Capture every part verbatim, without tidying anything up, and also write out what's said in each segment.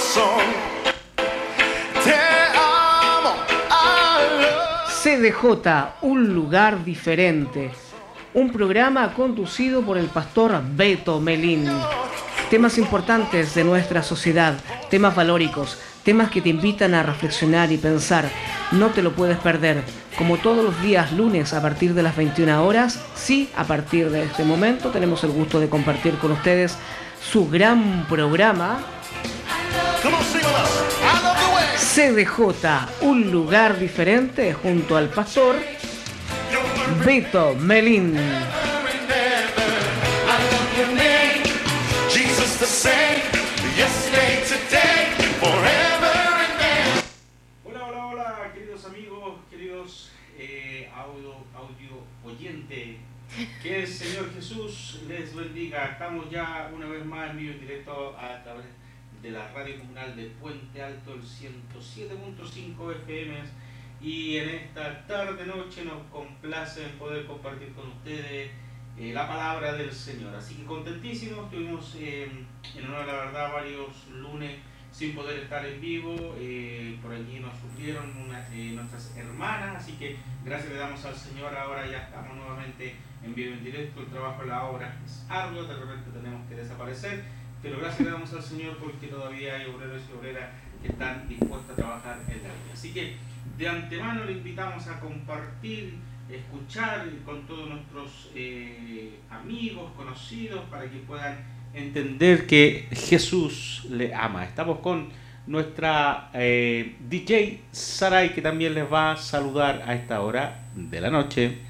corazón. Te amo, I love. C D J, un lugar diferente. Un programa conducido por el pastor Beto Melín. Temas importantes de nuestra sociedad, temas valóricos, temas que te invitan a reflexionar y pensar. No te lo puedes perder. Como todos los días lunes a partir de las veintiuna horas, sí, a partir de este momento tenemos el gusto de compartir con ustedes su gran programa C D J, un lugar diferente, junto al pastor Beto Melín. Hola, hola, hola, queridos amigos, queridos eh, audio, audio oyente. Que el Señor Jesús les bendiga. Estamos ya una vez más en vivo en directo a través de la radio comunal de Puente Alto, el ciento siete punto cinco F M. Y en esta tarde noche nos complace en poder compartir con ustedes eh, la palabra del Señor. Así que contentísimos, tuvimos eh, en honor a la verdad varios lunes sin poder estar en vivo, eh, por allí nos sufrieron una, eh, nuestras hermanas, así que gracias le damos al Señor. Ahora ya estamos nuevamente en vivo en directo. El trabajo de la obra es arduo, de repente tenemos que desaparecer, pero gracias le damos al Señor porque todavía hay obreros y obreras que están dispuestos a trabajar el día. Así que de antemano le invitamos a compartir, escuchar con todos nuestros eh, amigos, conocidos, para que puedan entender que Jesús le ama. Estamos con nuestra eh, D J Saray, que también les va a saludar a esta hora de la noche.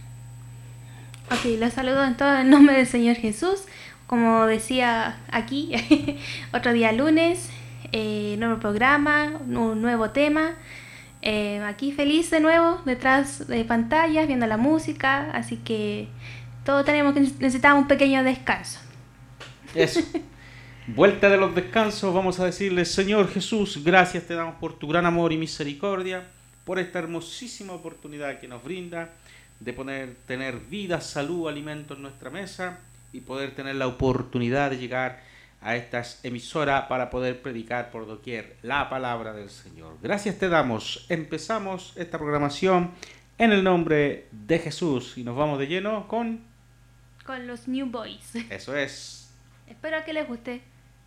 Ok, los saludo en todo el nombre del Señor Jesús. Como decía aquí, otro día lunes, eh, nuevo programa, un nuevo tema. Eh, aquí feliz de nuevo, detrás de pantallas, viendo la música. Así que todos tenemos que necesitamos un pequeño descanso. Eso. Vuelta de los descansos, vamos a decirle: Señor Jesús, gracias te damos por tu gran amor y misericordia, por esta hermosísima oportunidad que nos brinda de poder tener vida, salud, alimento en nuestra mesa y poder tener la oportunidad de llegar a estas emisoras para poder predicar por doquier la palabra del Señor. Gracias te damos. Empezamos esta programación en el nombre de Jesús y nos vamos de lleno con... con los New Boys. Eso es. Espero que les guste.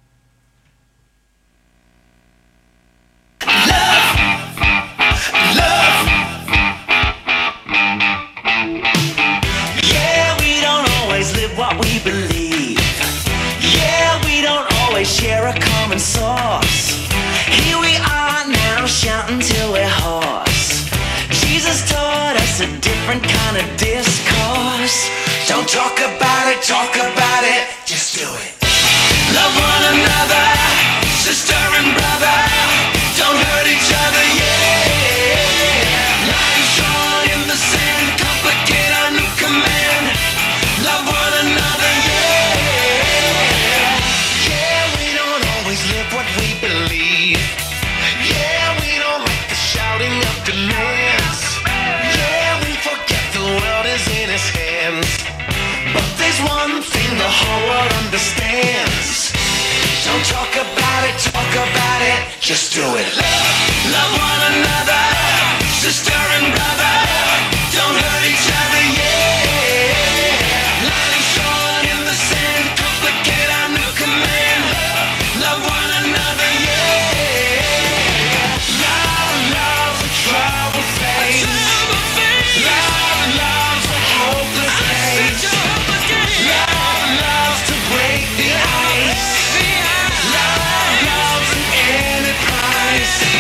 Yeah, we don't always live what we believe. Yeah, we don't always share a common source. Here we are now, shouting till we're hoarse. Jesus taught us a different kind of discourse. Don't talk about it, talk about it, just do it. Love one another, sister and brother. Don't hurt each other, yeah. Lines drawn in the sand, complicate our new command. Love one another, yeah. Yeah, we don't always live what we believe. Yeah, we don't like the shouting of demands. Yeah, we forget the world is in his hands. But there's one thing the whole world understands. Don't talk about it, talk about it, just do it. Love, love one another, sister and brother. Don't hurt each other, yeah. Lines drawn in the sand, complicate our new command. Love one another, yeah. Love, love, a trouble face. Love, love, a hopeless place. Love, love, to break the ice. Love, love's an enterprise.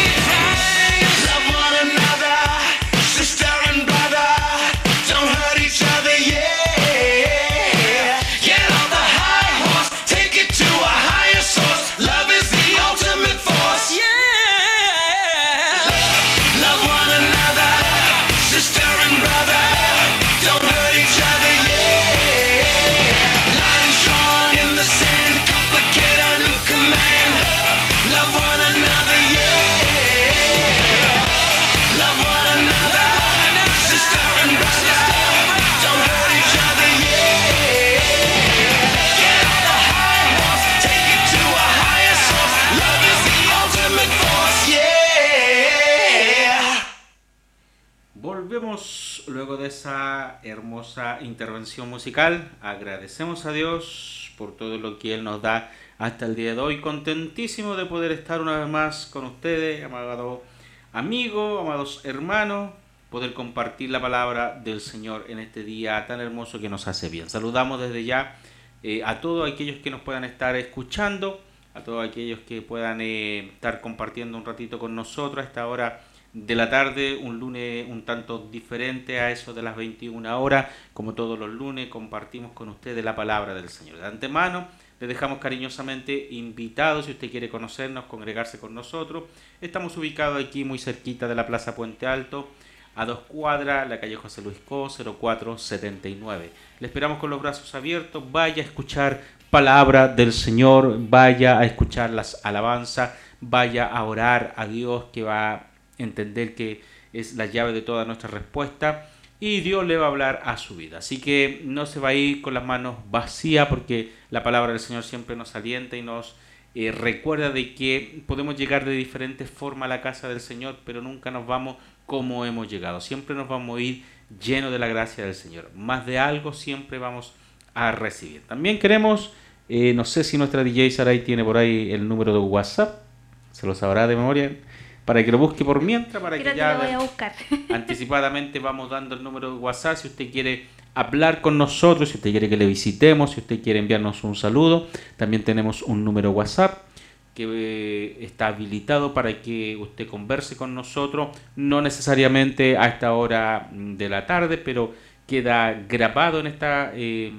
luego de esa hermosa intervención musical, agradecemos a Dios por todo lo que Él nos da hasta el día de hoy. Contentísimo de poder estar una vez más con ustedes, amados amigos, amados hermanos, poder compartir la palabra del Señor en este día tan hermoso que nos hace bien. Saludamos desde ya eh, a todos aquellos que nos puedan estar escuchando, a todos aquellos que puedan eh, estar compartiendo un ratito con nosotros a esta hora de la tarde, un lunes un tanto diferente a eso de las veintiuna horas. Como todos los lunes compartimos con ustedes la palabra del Señor. De antemano les dejamos cariñosamente invitados, si usted quiere conocernos, congregarse con nosotros. Estamos ubicados aquí muy cerquita de la Plaza Puente Alto, a dos cuadras, la calle José Luis Co, cero cuatro setenta y nueve. Le esperamos con los brazos abiertos. Vaya a escuchar palabra del Señor, vaya a escuchar las alabanzas, vaya a orar a Dios, que va a entender que es la llave de toda nuestra respuesta, y Dios le va a hablar a su vida. Así que no se va a ir con las manos vacías, porque la palabra del Señor siempre nos alienta y nos eh, recuerda de que podemos llegar de diferentes formas a la casa del Señor, pero nunca nos vamos como hemos llegado. Siempre nos vamos a ir llenos de la gracia del Señor. Más de algo siempre vamos a recibir. También queremos, eh, no sé si nuestra D J Saray tiene por ahí el número de WhatsApp, se lo sabrá de memoria, para que lo busque por mientras, para Creo que ya que lo voy a buscar. anticipadamente vamos dando el número de WhatsApp. Si usted quiere hablar con nosotros, si usted quiere que le visitemos, si usted quiere enviarnos un saludo, también tenemos un número WhatsApp que eh, está habilitado para que usted converse con nosotros, no necesariamente a esta hora de la tarde, pero queda grabado en esta, eh,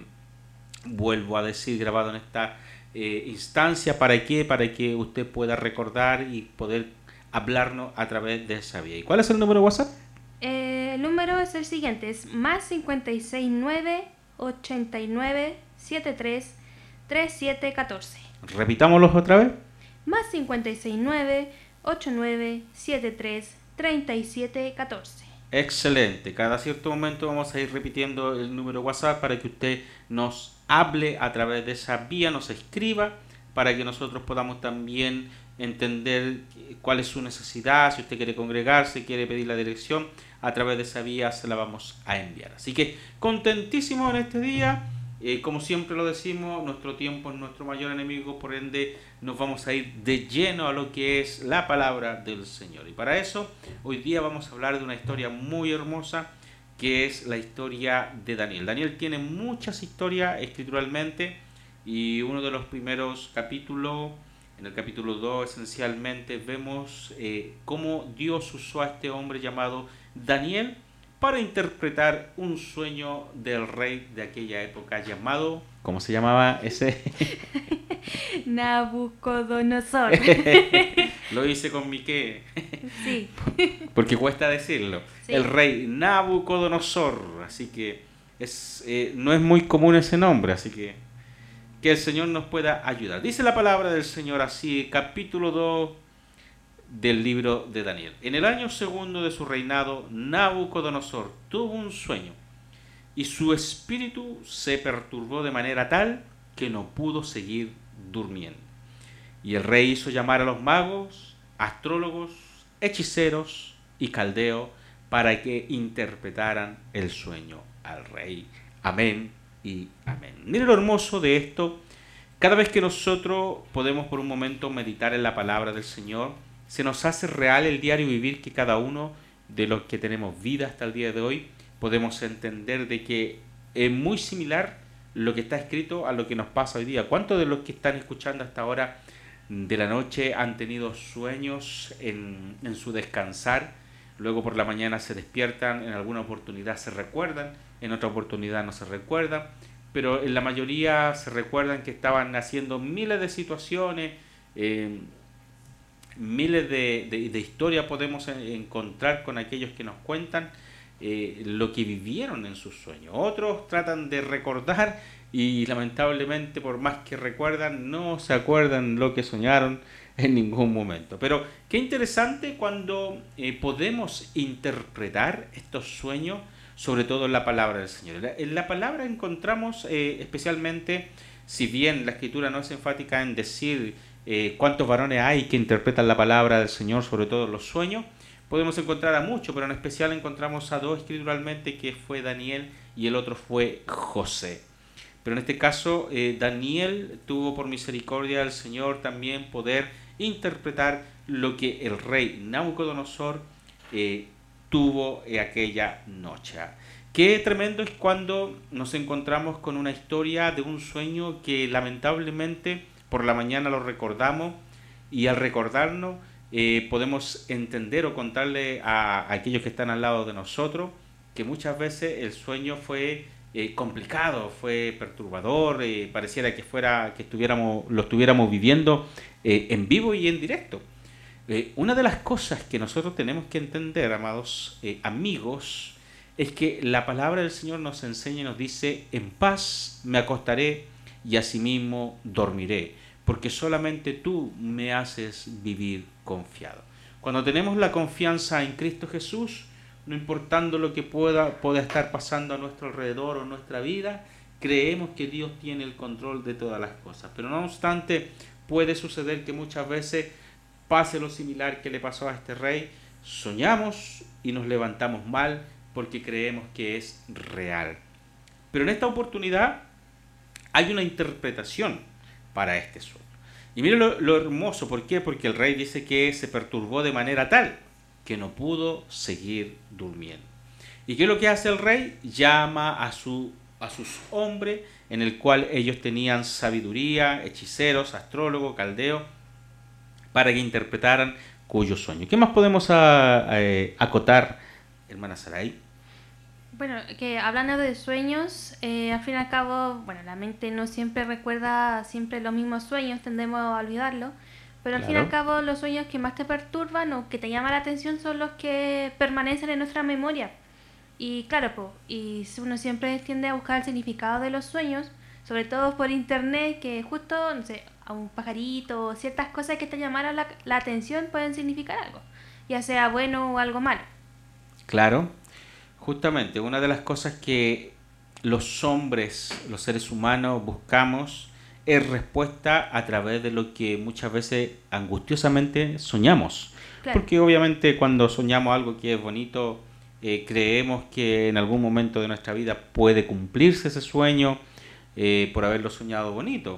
vuelvo a decir, grabado en esta eh, instancia. ¿Para qué? Para que usted pueda recordar y poder hablarnos a través de esa vía. ¿Y cuál es el número de WhatsApp? Eh, el número es el siguiente, es más cincuenta y seis nueve ochenta y nueve setenta y tres treinta y siete catorce. Repitámoslo otra vez. Más cincuenta y seis nueve ochenta y nueve setenta y tres treinta y siete catorce. Excelente. Cada cierto momento vamos a ir repitiendo el número de WhatsApp para que usted nos hable a través de esa vía, nos escriba, para que nosotros podamos también entender cuál es su necesidad. Si usted quiere congregarse, quiere pedir la dirección, a través de esa vía se la vamos a enviar. Así que contentísimo en este día. Eh, como siempre lo decimos, nuestro tiempo es nuestro mayor enemigo, por ende nos vamos a ir de lleno a lo que es la palabra del Señor. Y para eso, hoy día vamos a hablar de una historia muy hermosa, que es la historia de Daniel. Daniel tiene muchas historias escrituralmente, y uno de los primeros capítulos, en el capítulo dos esencialmente, vemos eh, cómo Dios usó a este hombre llamado Daniel para interpretar un sueño del rey de aquella época llamado, ¿cómo se llamaba ese? Nabucodonosor. Lo hice con mi qué. Sí. Porque cuesta decirlo. Sí. El rey Nabucodonosor. Así que es, eh, no es muy común ese nombre, así que que el Señor nos pueda ayudar. Dice la palabra del Señor así, capítulo dos del libro de Daniel. En el año segundo de su reinado, Nabucodonosor tuvo un sueño, y su espíritu se perturbó de manera tal que no pudo seguir durmiendo. Y el rey hizo llamar a los magos, astrólogos, hechiceros y caldeos para que interpretaran el sueño al rey. Amén y amén. Mire lo hermoso de esto. Cada vez que nosotros podemos por un momento meditar en la palabra del Señor, se nos hace real el diario vivir que cada uno de los que tenemos vida hasta el día de hoy podemos entender de que es muy similar lo que está escrito a lo que nos pasa hoy día. ¿Cuántos de los que están escuchando hasta ahora de la noche han tenido sueños en, en su descansar? Luego por la mañana se despiertan, en alguna oportunidad se recuerdan, en otra oportunidad no se recuerdan, pero en la mayoría se recuerdan que estaban haciendo miles de situaciones, eh, miles de, de, de historias podemos encontrar con aquellos que nos cuentan eh, lo que vivieron en sus sueños. Otros tratan de recordar y lamentablemente por más que recuerdan no se acuerdan lo que soñaron en ningún momento. Pero qué interesante cuando eh, podemos interpretar estos sueños, sobre todo en la palabra del Señor. En la palabra encontramos eh, especialmente, si bien la Escritura no es enfática en decir eh, cuántos varones hay que interpretan la palabra del Señor, sobre todo los sueños, podemos encontrar a muchos, pero en especial encontramos a dos escrituralmente, que fue Daniel y el otro fue José. Pero en este caso, eh, Daniel tuvo por misericordia del Señor también poder interpretar lo que el rey Nabucodonosor eh, tuvo en aquella noche. Qué tremendo es cuando nos encontramos con una historia de un sueño que lamentablemente por la mañana lo recordamos, y al recordarnos eh, podemos entender o contarle a, a aquellos que están al lado de nosotros que muchas veces el sueño fue eh, complicado, fue perturbador, eh, pareciera que fuera que estuviéramos lo estuviéramos viviendo eh, en vivo y en directo. Eh, una de las cosas que nosotros tenemos que entender, amados eh, amigos, es que la palabra del Señor nos enseña y nos dice: en paz me acostaré y asimismo dormiré, porque solamente tú me haces vivir confiado. Cuando tenemos la confianza en Cristo Jesús, no importando lo que pueda, pueda estar pasando a nuestro alrededor o en nuestra vida, creemos que Dios tiene el control de todas las cosas. Pero no obstante, puede suceder que muchas veces pase lo similar que le pasó a este rey: soñamos y nos levantamos mal porque creemos que es real. Pero en esta oportunidad hay una interpretación para este sueño. Y mire lo, lo hermoso, ¿por qué? Porque el rey dice que se perturbó de manera tal que no pudo seguir durmiendo. ¿Y qué es lo que hace el rey? Llama a, su, a sus hombres, en el cual ellos tenían sabiduría, hechiceros, astrólogos, caldeos, para que interpretaran cuyo sueño. ¿Qué más podemos a, a, acotar, hermana Saray? Bueno, que hablando de sueños, eh, al fin y al cabo, bueno, la mente no siempre recuerda siempre los mismos sueños, tendemos a olvidarlo, pero al Claro. fin y al cabo los sueños que más te perturban o que te llaman la atención son los que permanecen en nuestra memoria. Y claro, po, y uno siempre tiende a buscar el significado de los sueños, sobre todo por internet, que justo, no sé, a un pajarito o ciertas cosas que te llamaron la, la atención pueden significar algo, ya sea bueno o algo malo. Claro, justamente una de las cosas que los hombres, los seres humanos, buscamos es respuesta a través de lo que muchas veces angustiosamente soñamos. Claro. Porque obviamente cuando soñamos algo que es bonito, eh, creemos que en algún momento de nuestra vida puede cumplirse ese sueño eh, por haberlo soñado bonito.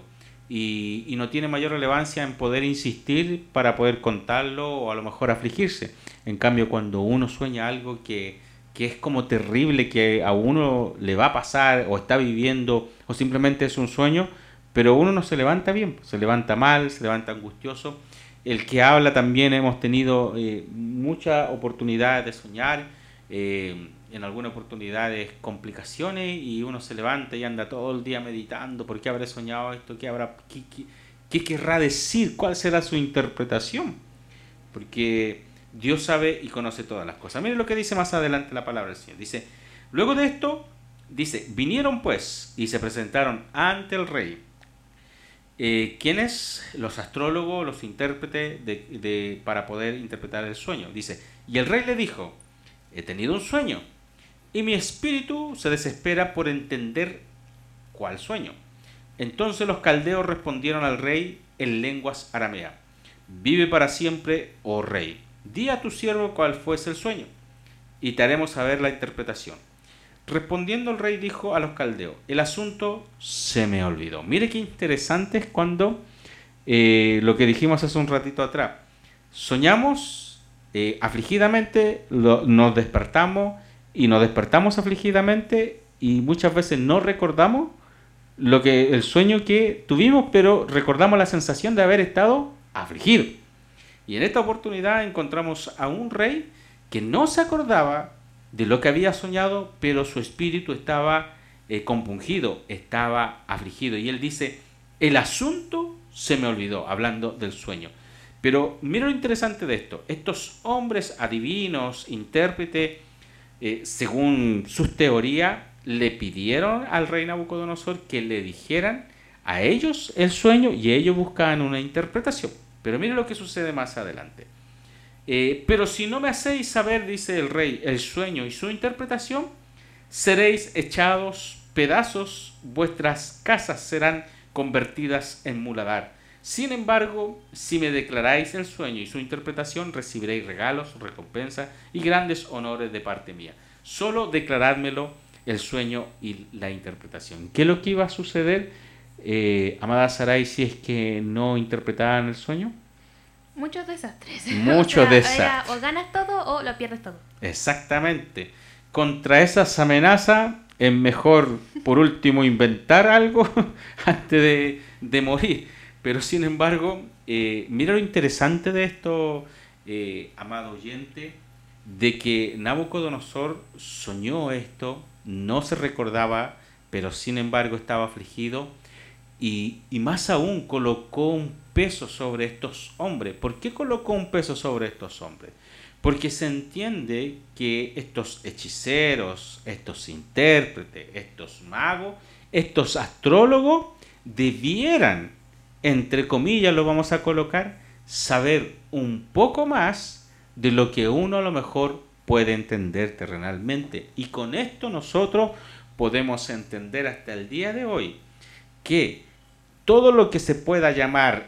Y, y no tiene mayor relevancia en poder insistir para poder contarlo o a lo mejor afligirse. En cambio, cuando uno sueña algo que, que es como terrible, que a uno le va a pasar o está viviendo o simplemente es un sueño, pero uno no se levanta bien, se levanta mal, se levanta angustioso. El que habla también hemos tenido eh, muchas oportunidades de soñar, eh, en algunas oportunidades complicaciones, y uno se levanta y anda todo el día meditando: ¿por qué habré soñado esto? ¿Qué habrá, qué, qué, qué querrá decir? ¿Cuál será su interpretación? Porque Dios sabe y conoce todas las cosas. Miren lo que dice más adelante la palabra del Señor. Dice: luego de esto, dice, vinieron pues y se presentaron ante el rey. Eh, ¿Quiénes? Los astrólogos, los intérpretes de, de, para poder interpretar el sueño. Dice: y el rey le dijo: he tenido un sueño, y mi espíritu se desespera por entender cuál sueño. Entonces los caldeos respondieron al rey en lenguas arameas: vive para siempre, oh rey, di a tu siervo cuál fuese el sueño, y te haremos saber la interpretación. Respondiendo el rey dijo a los caldeos: el asunto se me olvidó. Mire qué interesante es cuando eh, lo que dijimos hace un ratito atrás. Soñamos eh, afligidamente, lo, nos despertamos y nos despertamos afligidamente, y muchas veces no recordamos lo que el sueño que tuvimos, pero recordamos la sensación de haber estado afligido. Y en esta oportunidad encontramos a un rey que no se acordaba de lo que había soñado, pero su espíritu estaba eh, compungido, estaba afligido. Y él dice: el asunto se me olvidó, hablando del sueño. Pero mira lo interesante de esto: estos hombres adivinos, intérpretes, eh, según sus teorías, le pidieron al rey Nabucodonosor que le dijeran a ellos el sueño, y ellos buscaban una interpretación. Pero mire lo que sucede más adelante. Eh, pero si no me hacéis saber, dice el rey, el sueño y su interpretación, seréis echados pedazos, vuestras casas serán convertidas en muladar, Sin embargo, si me declaráis el sueño y su interpretación, recibiréis regalos, recompensas y grandes honores de parte mía. Solo declarádmelo el sueño y la interpretación. ¿Qué es lo que iba a suceder, eh, amada Sarai, si es que no interpretaban el sueño? Muchos desastres. Muchos o sea, desastres. era o ganas todo o lo pierdes todo. Exactamente. Contra esas amenazas es mejor, por último, inventar algo antes de, de morir. Pero sin embargo, eh, mira lo interesante de esto, eh, amado oyente, de que Nabucodonosor soñó esto, no se recordaba, pero sin embargo estaba afligido, y, y más aún colocó un peso sobre estos hombres. ¿Por qué colocó un peso sobre estos hombres? Porque se entiende que estos hechiceros, estos intérpretes, estos magos, estos astrólogos debieran, entre comillas lo vamos a colocar, saber un poco más de lo que uno a lo mejor puede entender terrenalmente. Y con esto nosotros podemos entender hasta el día de hoy que todo lo que se pueda llamar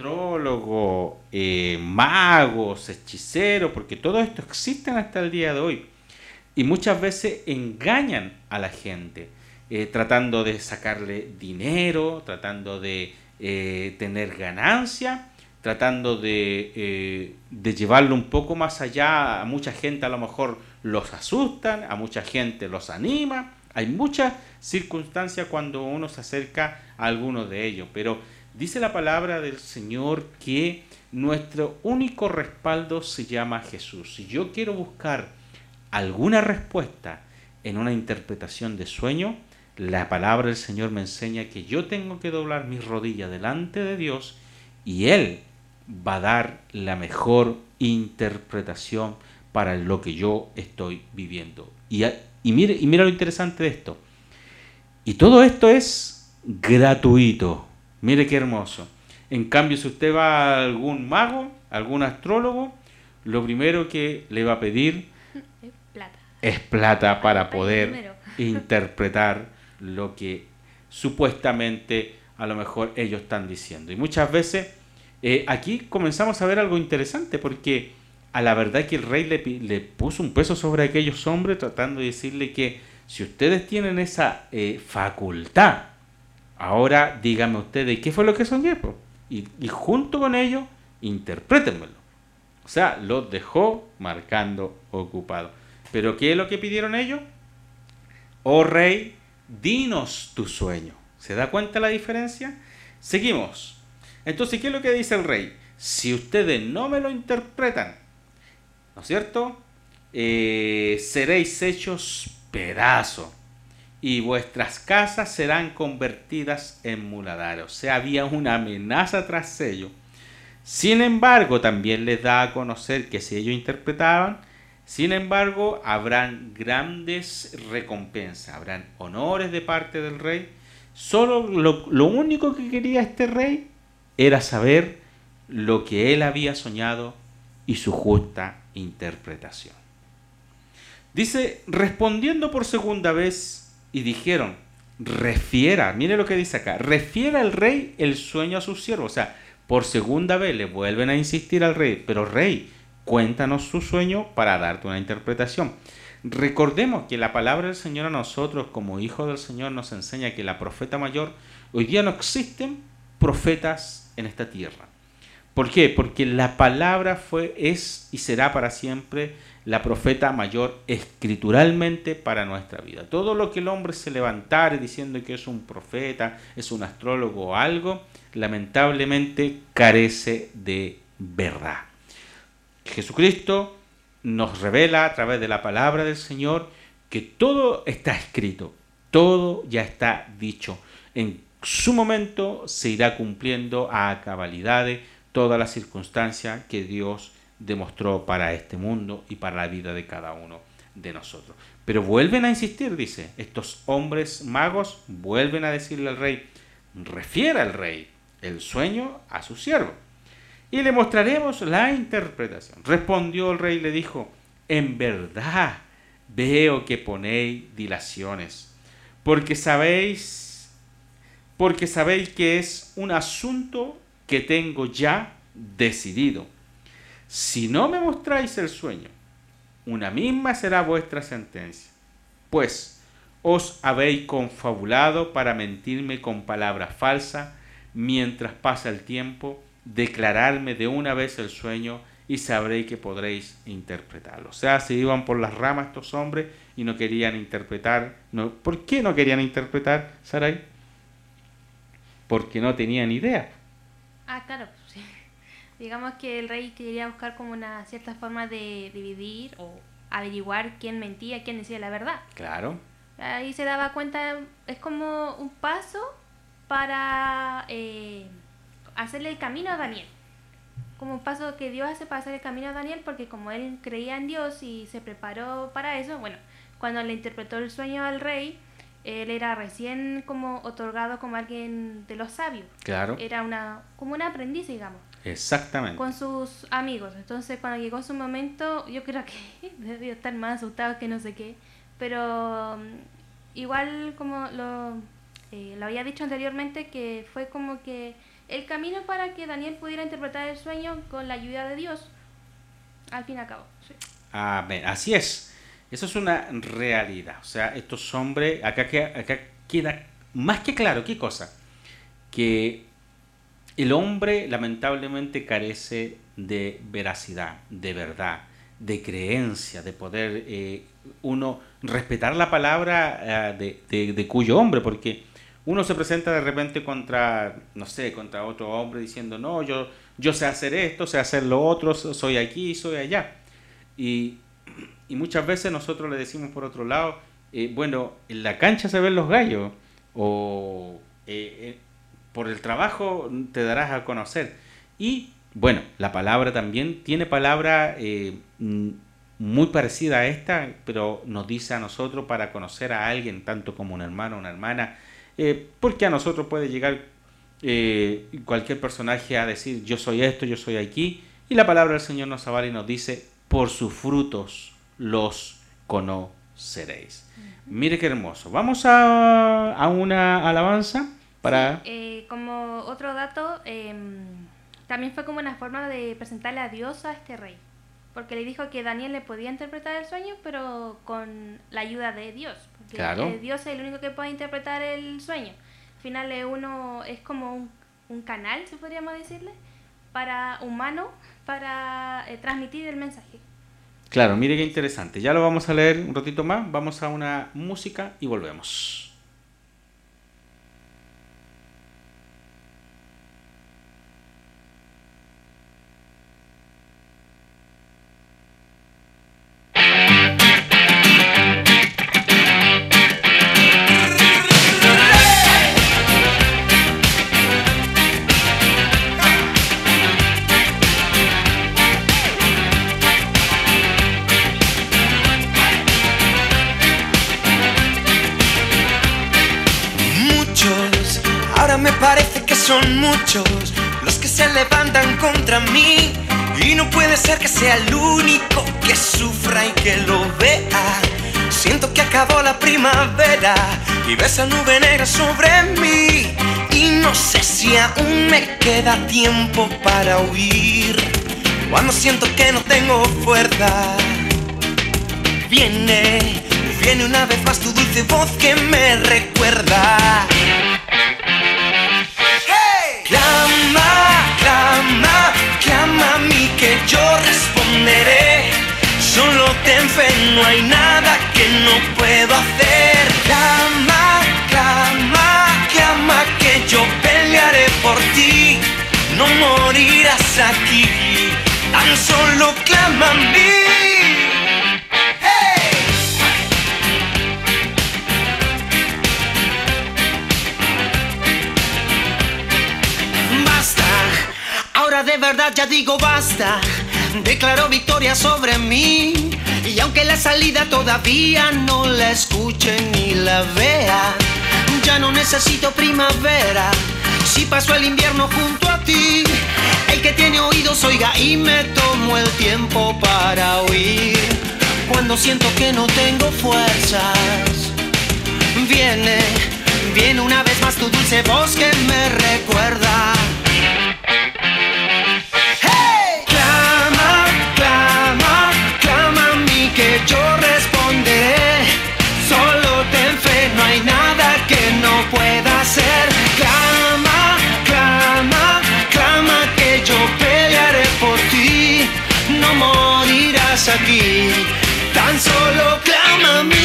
astrólogo, eh, magos, hechiceros, porque todo esto existen hasta el día de hoy, y muchas veces engañan a la gente, eh, tratando de sacarle dinero, tratando de eh, tener ganancia, tratando de, eh, de llevarlo un poco más allá. A mucha gente a lo mejor los asustan, a mucha gente los anima. Hay muchas circunstancias cuando uno se acerca a alguno de ellos, pero dice la palabra del Señor que nuestro único respaldo se llama Jesús. Si yo quiero buscar alguna respuesta en una interpretación de sueño, la palabra del Señor me enseña que yo tengo que doblar mis rodillas delante de Dios y Él va a dar la mejor interpretación para lo que yo estoy viviendo. Y, y, mire, y mira lo interesante de esto. Y todo esto es gratuito. Mire qué hermoso. En cambio, si usted va a algún mago, algún astrólogo, lo primero que le va a pedir Es plata. es plata para Ay, poder dinero. interpretar lo que supuestamente a lo mejor ellos están diciendo. Y muchas veces eh, aquí comenzamos a ver algo interesante, porque a la verdad que el rey le, le puso un peso sobre aquellos hombres, tratando de decirle que si ustedes tienen esa eh, facultad, ahora díganme ustedes qué fue lo que soñé, po? Y, y junto con ellos interprétenmelo. O sea, los dejó marcando ocupado. ¿Pero qué es lo que pidieron ellos? Oh rey, dinos tu sueño. ¿Se da cuenta la diferencia? Seguimos. Entonces, ¿qué es lo que dice el rey? Si ustedes no me lo interpretan, ¿no es cierto? Eh, seréis hechos pedazos y vuestras casas serán convertidas en muladar. O sea, había una amenaza tras ello. Sin embargo, también les da a conocer que si ellos interpretaban, sin embargo, habrán grandes recompensas, habrán honores de parte del rey. Solo lo, lo único que quería este rey era saber lo que él había soñado y su justa interpretación. Dice, respondiendo por segunda vez, y dijeron, refiera, mire lo que dice acá, refiera el rey el sueño a sus siervos. O sea, por segunda vez le vuelven a insistir al rey, pero rey, cuéntanos su sueño para darte una interpretación. Recordemos que la palabra del Señor a nosotros como hijos del Señor nos enseña que la profeta mayor, hoy día no existen profetas en esta tierra. ¿Por qué? Porque la palabra fue, es y será para siempre la profeta mayor escrituralmente para nuestra vida. Todo lo que el hombre se levantare diciendo que es un profeta, es un astrólogo o algo, lamentablemente carece de verdad. Jesucristo nos revela a través de la palabra del Señor que todo está escrito, todo ya está dicho. En su momento se irá cumpliendo a cabalidades todas las circunstancias que Dios demostró para este mundo y para la vida de cada uno de nosotros. Pero vuelven a insistir, dice, estos hombres magos vuelven a decirle al rey, refiera al rey el sueño a su siervo y le mostraremos la interpretación. Respondió el rey y le dijo, en verdad veo que ponéis dilaciones, porque sabéis, porque sabéis que es un asunto que tengo ya decidido. Si no me mostráis el sueño, una misma será vuestra sentencia. Pues os habéis confabulado para mentirme con palabras falsas, mientras pasa el tiempo, declararme de una vez el sueño y sabréis que podréis interpretarlo. O sea, se iban por las ramas estos hombres y no querían interpretar. No, ¿por qué no querían interpretar, Sarai? Porque no tenían idea. Ah, claro, sí. Digamos que el rey quería buscar como una cierta forma de dividir o averiguar quién mentía, quién decía la verdad. Claro. Ahí se daba cuenta, es como un paso para eh, hacerle el camino a Daniel. Como un paso que Dios hace para hacer el camino a Daniel, porque como él creía en Dios y se preparó para eso, bueno, cuando le interpretó el sueño al rey, él era recién como otorgado como alguien de los sabios. Claro. Era una como un aprendiz, digamos. Exactamente. Con sus amigos. Entonces, cuando llegó su momento, yo creo que debió estar más asustado que no sé qué. Pero um, igual como lo, eh, lo había dicho anteriormente, que fue como que el camino para que Daniel pudiera interpretar el sueño con la ayuda de Dios, al fin y al cabo. Sí. Amén. Así es. Eso es una realidad. O sea, estos hombres, acá, acá queda más que claro, ¿qué cosa? Que el hombre lamentablemente carece de veracidad, de verdad, de creencia, de poder eh, uno respetar la palabra eh, de, de, de cuyo hombre, porque uno se presenta de repente contra, no sé, contra otro hombre diciendo, no, yo, yo sé hacer esto, sé hacer lo otro, soy aquí, soy allá. Y, y muchas veces nosotros le decimos por otro lado, eh, bueno, en la cancha se ven los gallos, o eh, eh, por el trabajo te darás a conocer. Y bueno, la palabra también tiene palabra eh, muy parecida a esta, pero nos dice a nosotros para conocer a alguien, tanto como un hermano o una hermana, eh, porque a nosotros puede llegar eh, cualquier personaje a decir yo soy esto, yo soy aquí, y la palabra del Señor nos avala y nos dice por sus frutos los conoceréis. Uh-huh. Mire qué hermoso. Vamos a, a una alabanza para... Sí, eh, como otro dato, eh, también fue como una forma de presentarle a Dios a este rey, porque le dijo que Daniel le podía interpretar el sueño, pero con la ayuda de Dios, porque claro. eh, Dios es el único que puede interpretar el sueño. Al final eh, uno es como un, un canal, si podríamos decirle, para humano, para eh, transmitir el mensaje. Claro, mire qué interesante. Ya lo vamos a leer un ratito más. Vamos a una música y volvemos. Parece que son muchos los que se levantan contra mí, y no puede ser que sea el único que sufra y que lo vea. Siento que acabó la primavera y ves esa nube negra sobre mí, y no sé si aún me queda tiempo para huir. Cuando siento que no tengo fuerza, viene, viene una vez más tu dulce voz que me recuerda. Clama, clama, clama a mí que yo responderé. Solo ten fe, no hay nada que no puedo hacer. Clama, clama, clama que yo pelearé por ti. No morirás aquí, tan solo clama a mí. De verdad ya digo basta, declaro victoria sobre mí, y aunque la salida todavía no la escuche ni la vea, ya no necesito primavera, si paso el invierno junto a ti. El que tiene oídos oiga y me tomo el tiempo para oír. Cuando siento que no tengo fuerzas, viene, viene una vez más tu dulce voz que me recuerda. aquí. Tan solo clama a mí.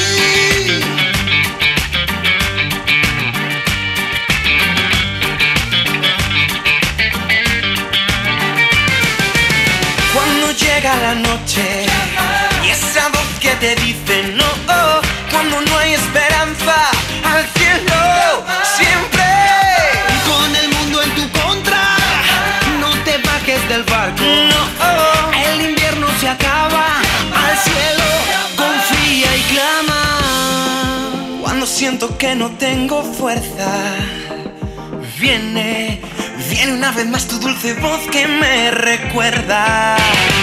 Cuando llega la noche y esa voz que te dice no, oh, cuando no hay esperanza, al cielo siempre. Con el mundo en tu contra, no te bajes del barco. No, oh, el invierno se acaba, al cielo confía y clama. Cuando siento que no tengo fuerza, viene, viene una vez más tu dulce voz que me recuerda.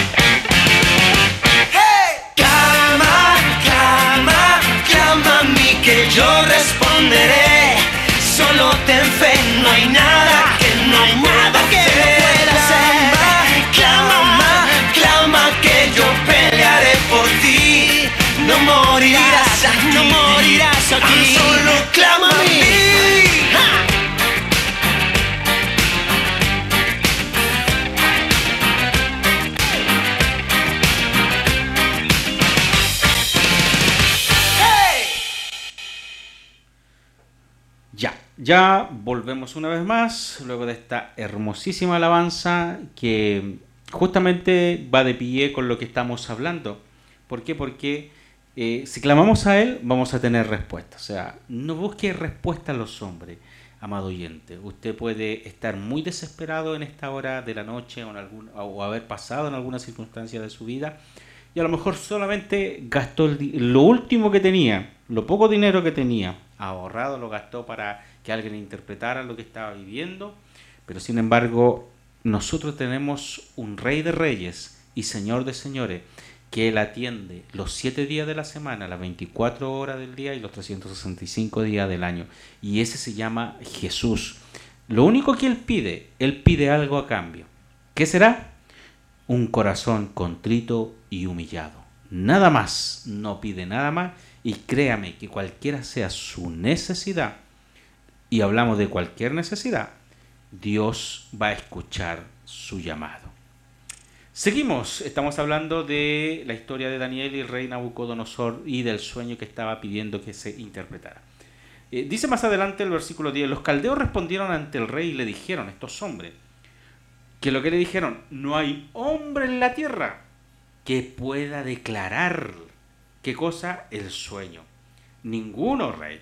Clama, clama, clama a mí que yo responderé. Solo ten fe, no hay nada que no hay nada que pueda hacer. Clama, clama que yo pelearé por ti. No morirás aquí, no morirás aquí. Solo clama a mí. Ya, ya volvemos una vez más, luego de esta hermosísima alabanza que justamente va de pie con lo que estamos hablando. ¿Por qué? Porque eh, si clamamos a Él, vamos a tener respuesta. O sea, no busque respuesta a los hombres, amado oyente. Usted puede estar muy desesperado en esta hora de la noche o, en algún, o haber pasado en alguna circunstancia de su vida y a lo mejor solamente gastó el, lo último que tenía, lo poco dinero que tenía ahorrado, lo gastó para que alguien interpretara lo que estaba viviendo, pero sin embargo nosotros tenemos un Rey de Reyes y Señor de Señores que Él atiende los siete días de la semana, las veinticuatro horas del día y los trescientos sesenta y cinco días del año, y ese se llama Jesús. Lo único que Él pide, Él pide algo a cambio. ¿Qué será? Un corazón contrito y humillado. Nada más, no pide nada más. Y créame que cualquiera sea su necesidad, y hablamos de cualquier necesidad, Dios va a escuchar su llamado. Seguimos, estamos hablando de la historia de Daniel y el rey Nabucodonosor y del sueño que estaba pidiendo que se interpretara. Eh, dice más adelante el versículo diez, los caldeos respondieron ante el rey y le dijeron, estos hombres, que lo que le dijeron, no hay hombre en la tierra que pueda declarar. ¿Qué cosa? El sueño. Ninguno, rey,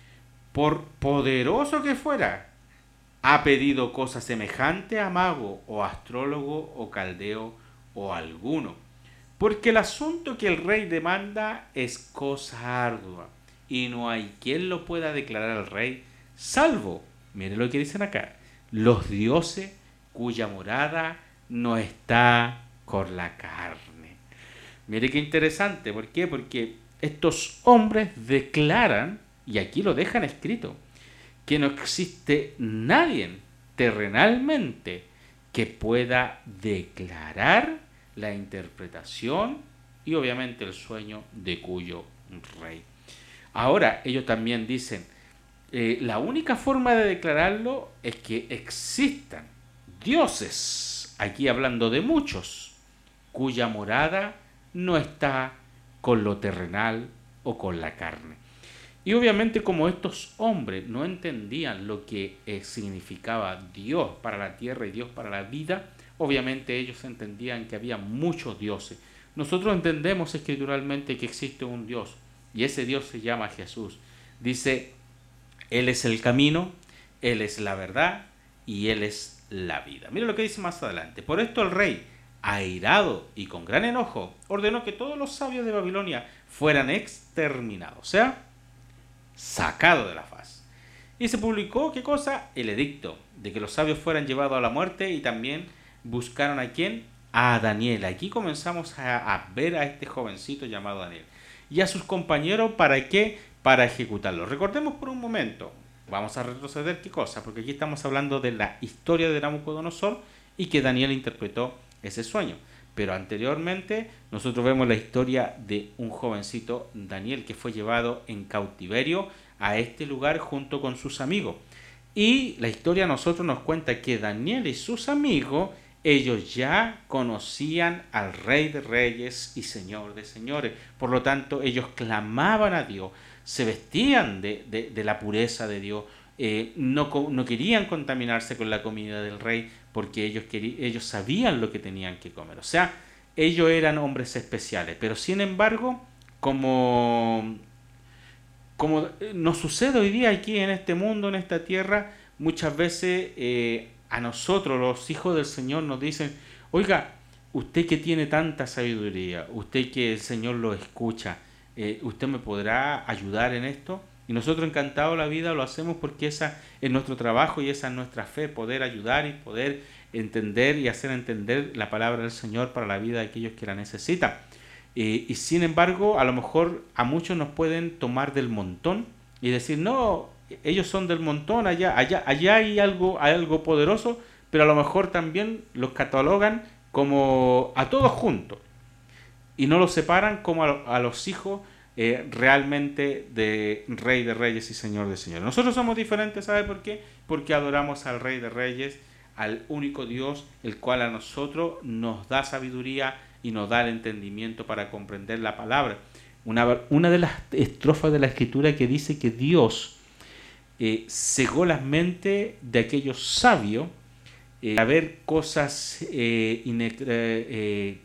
por poderoso que fuera, ha pedido cosa semejante a mago o astrólogo o caldeo o alguno. Porque el asunto que el rey demanda es cosa ardua y no hay quien lo pueda declarar al rey, salvo, mire lo que dicen acá, los dioses cuya morada no está con la carne. Mire qué interesante, ¿por qué? Porque estos hombres declaran, y aquí lo dejan escrito, que no existe nadie terrenalmente que pueda declarar la interpretación y obviamente el sueño de cuyo rey. Ahora, ellos también dicen, eh, la única forma de declararlo es que existan dioses, aquí hablando de muchos, cuya morada no está con lo terrenal o con la carne. Y obviamente como estos hombres no entendían lo que eh, significaba Dios para la tierra y Dios para la vida, obviamente ellos entendían que había muchos dioses. Nosotros entendemos escrituralmente que existe un Dios y ese Dios se llama Jesús. Dice, Él es el camino, Él es la verdad y Él es la vida. Mira lo que dice más adelante. Por esto el rey, airado y con gran enojo, ordenó que todos los sabios de Babilonia fueran exterminados, o sea, sacados de la faz. Y se publicó, ¿qué cosa? El edicto de que los sabios fueran llevados a la muerte y también buscaron a quién? A Daniel. Aquí comenzamos a, a ver a este jovencito llamado Daniel y a sus compañeros, ¿para qué? Para ejecutarlos. Recordemos por un momento, vamos a retroceder, ¿qué cosa? Porque aquí estamos hablando de la historia de Nabucodonosor y que Daniel interpretó ese sueño. Pero anteriormente nosotros vemos la historia de un jovencito, Daniel, que fue llevado en cautiverio a este lugar junto con sus amigos. Y la historia a nosotros nos cuenta que Daniel y sus amigos Ellos ya conocían al Rey de Reyes y Señor de Señores. Por lo tanto, ellos clamaban a Dios, se vestían de, de, de la pureza de Dios, eh, no, no querían contaminarse con la comida del Rey, porque ellos, querían, ellos sabían lo que tenían que comer. O sea, ellos eran hombres especiales. Pero sin embargo, como, como nos sucede hoy día aquí en este mundo, en esta tierra, muchas veces eh, a nosotros, los hijos del Señor, nos dicen: oiga, usted que tiene tanta sabiduría, usted que el Señor lo escucha, eh, ¿usted me podrá ayudar en esto? Y nosotros, encantados la vida, lo hacemos porque esa es nuestro trabajo y esa es nuestra fe, poder ayudar y poder entender y hacer entender la palabra del Señor para la vida de aquellos que la necesitan. Eh, y sin embargo, a lo mejor a muchos nos pueden tomar del montón y decir: no, ellos son del montón, allá, allá, allá hay algo, hay algo poderoso, pero a lo mejor también los catalogan como a todos juntos y no los separan como a, a los hijos eh, realmente de Rey de Reyes y Señor de Señores. Nosotros somos diferentes, ¿sabe por qué? Porque adoramos al Rey de Reyes, al único Dios, el cual a nosotros nos da sabiduría y nos da el entendimiento para comprender la palabra. Una, una de las estrofas de la Escritura que dice que Dios eh, cegó las mentes de aquellos sabios eh, a ver cosas eh, ine, eh,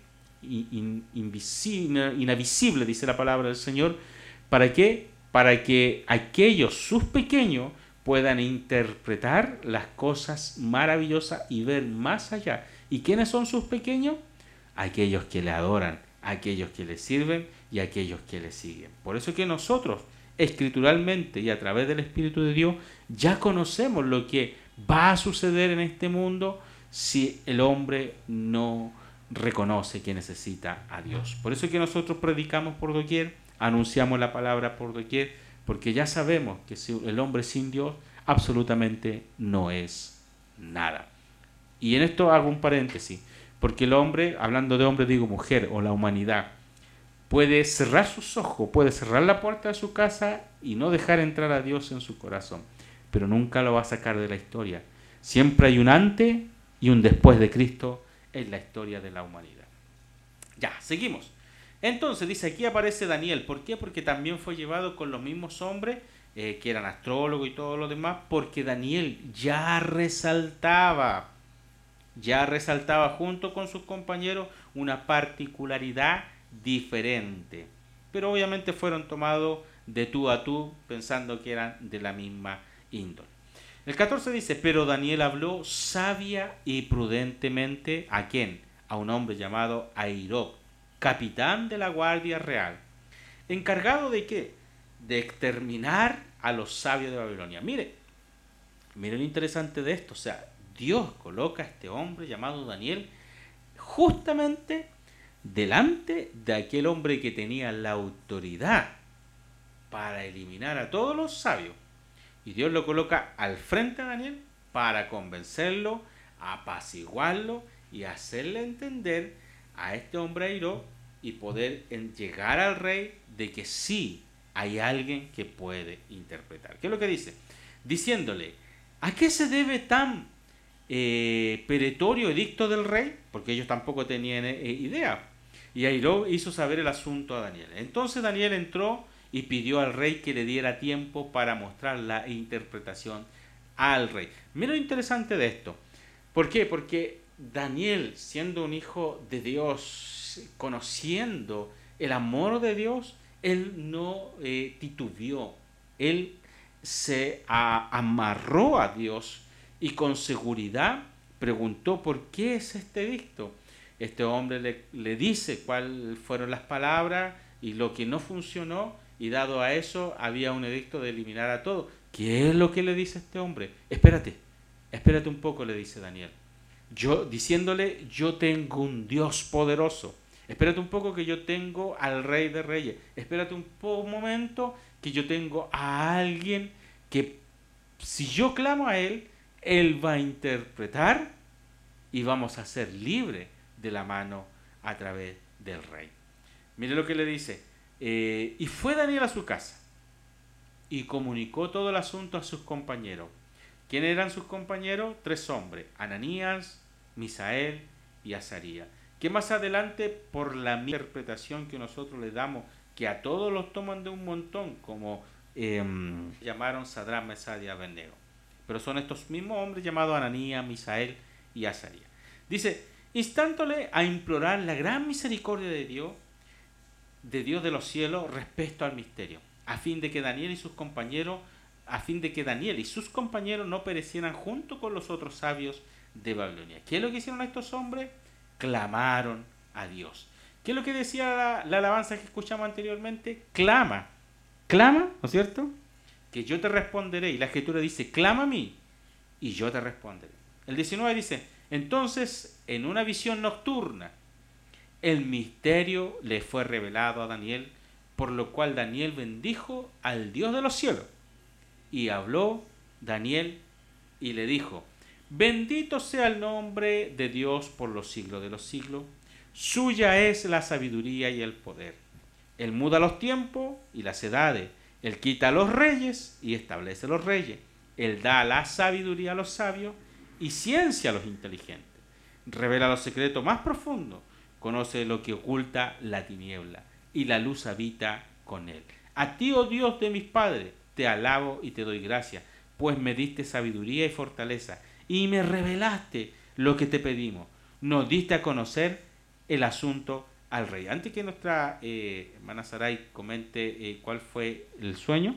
in, invisible, inavisibles, dice la palabra del Señor. ¿Para qué? Para que aquellos, sus pequeños, puedan interpretar las cosas maravillosas y ver más allá. ¿Y quiénes son sus pequeños? Aquellos que le adoran, aquellos que le sirven y aquellos que le siguen. Por eso es que nosotros, escrituralmente y a través del Espíritu de Dios, ya conocemos lo que va a suceder en este mundo si el hombre no reconoce que necesita a Dios. Por eso es que nosotros predicamos por doquier, anunciamos la palabra por doquier, porque ya sabemos que el hombre sin Dios absolutamente no es nada. Y en esto hago un paréntesis, porque el hombre, hablando de hombre digo mujer o la humanidad, puede cerrar sus ojos, puede cerrar la puerta de su casa y no dejar entrar a Dios en su corazón, pero nunca lo va a sacar de la historia. Siempre hay un antes y un después de Cristo en la historia de la humanidad. Ya, seguimos. Entonces dice, aquí aparece Daniel. ¿Por qué? Porque también fue llevado con los mismos hombres eh, que eran astrólogos y todo lo demás, porque Daniel ya resaltaba, ya resaltaba junto con sus compañeros una particularidad diferente. Pero obviamente fueron tomados de tú a tú, pensando que eran de la misma índole. El catorce dice, pero Daniel habló sabia y prudentemente, ¿a quién? A un hombre llamado Airó, capitán de la Guardia Real, encargado de qué? De exterminar a los sabios de Babilonia. Mire, mire lo interesante de esto, o sea, Dios coloca a este hombre llamado Daniel justamente delante de aquel hombre que tenía la autoridad para eliminar a todos los sabios. Y Dios lo coloca al frente a Daniel para convencerlo, apaciguarlo y hacerle entender a este hombre Airó y poder llegar al rey de que sí hay alguien que puede interpretar. ¿Qué es lo que dice? Diciéndole, ¿a qué se debe tan eh, perentorio edicto del rey? Porque ellos tampoco tenían eh, idea. Y Airó hizo saber el asunto a Daniel. Entonces Daniel entró y pidió al rey que le diera tiempo para mostrar la interpretación al rey. Mira lo interesante de esto. ¿Por qué? Porque Daniel, siendo un hijo de Dios, conociendo el amor de Dios, él no eh, titubeó. Él se a, amarró a Dios y con seguridad preguntó por qué es este edicto. Este hombre le, le dice cuáles fueron las palabras y lo que no funcionó, y dado a eso había un edicto de eliminar a todos. ¿Qué es lo que le dice este hombre? Espérate, espérate un poco, le dice Daniel. Yo, diciéndole, yo tengo un Dios poderoso. Espérate un poco que yo tengo al Rey de Reyes. Espérate un, po- un momento que yo tengo a alguien que si yo clamo a él, él va a interpretar y vamos a ser libres de la mano a través del rey. Mire lo que le dice. Eh, y fue Daniel a su casa y comunicó todo el asunto a sus compañeros. ¿Quién eran sus compañeros? Tres hombres, Ananías, Misael y Azarías. Que más adelante, por la interpretación que nosotros le damos, que a todos los toman de un montón, como eh, llamaron Sadrán, Mesad y Abednego. Pero son estos mismos hombres llamados Ananías, Misael y Azarías. Dice, instándole a implorar la gran misericordia de Dios, de Dios de los cielos respecto al misterio, a fin de que Daniel y sus compañeros, a fin de que Daniel y sus compañeros no perecieran junto con los otros sabios de Babilonia. ¿Qué es lo que hicieron estos hombres? Clamaron a Dios. ¿Qué es lo que decía la, la alabanza que escuchamos anteriormente? Clama. Clama, ¿no es cierto? Que yo te responderé. Y la escritura dice, clama a mí y yo te responderé. El diecinueve dice, entonces en una visión nocturna el misterio le fue revelado a Daniel, por lo cual Daniel bendijo al Dios de los cielos. Y habló Daniel y le dijo, bendito sea el nombre de Dios por los siglos de los siglos. Suya es la sabiduría y el poder. Él muda los tiempos y las edades. Él quita a los reyes y establece los reyes. Él da la sabiduría a los sabios y ciencia a los inteligentes. Revela los secretos más profundos. Conoce lo que oculta la tiniebla y la luz habita con él. A ti, oh Dios de mis padres, te alabo y te doy gracias, pues me diste sabiduría y fortaleza y me revelaste lo que te pedimos. Nos diste a conocer el asunto al rey. Antes que nuestra eh, hermana Saray comente eh, cuál fue el sueño,